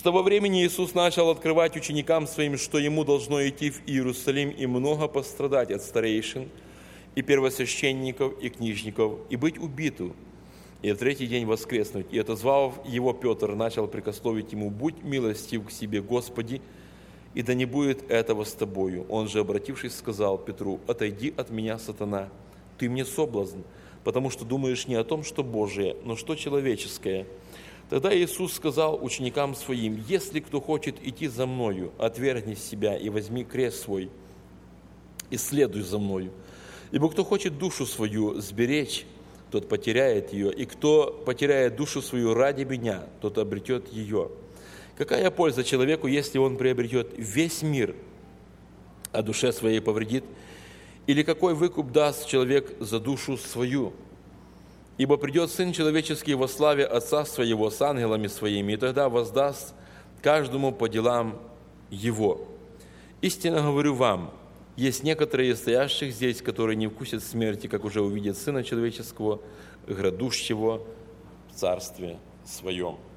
С того времени Иисус начал открывать ученикам Своим, что Ему должно идти в Иерусалим и много пострадать от старейшин и первосвященников и книжников, и быть убиту, и в третий день воскреснуть. И, отозвав Его, Петр начал прикословить Ему: «Будь милостив к себе, Господи, и да не будет этого с тобою». Он же, обратившись, сказал Петру: «Отойди от меня, сатана, ты мне соблазн, потому что думаешь не о том, что Божие, но что человеческое». Тогда Иисус сказал ученикам Своим: «Если кто хочет идти за Мною, отвергни себя и возьми крест свой, и следуй за Мною. Ибо кто хочет душу свою сберечь, тот потеряет ее, и кто потеряет душу свою ради Меня, тот обретет ее. Какая польза человеку, если он приобретет весь мир, а душе своей повредит? Или какой выкуп даст человек за душу свою? Ибо придет Сын Человеческий во славе Отца Своего с ангелами Своими, и тогда воздаст каждому по делам Его. Истинно говорю вам, есть некоторые из стоящих здесь, которые не вкусят смерти, как уже увидят Сына Человеческого, грядущего в Царстве Своем».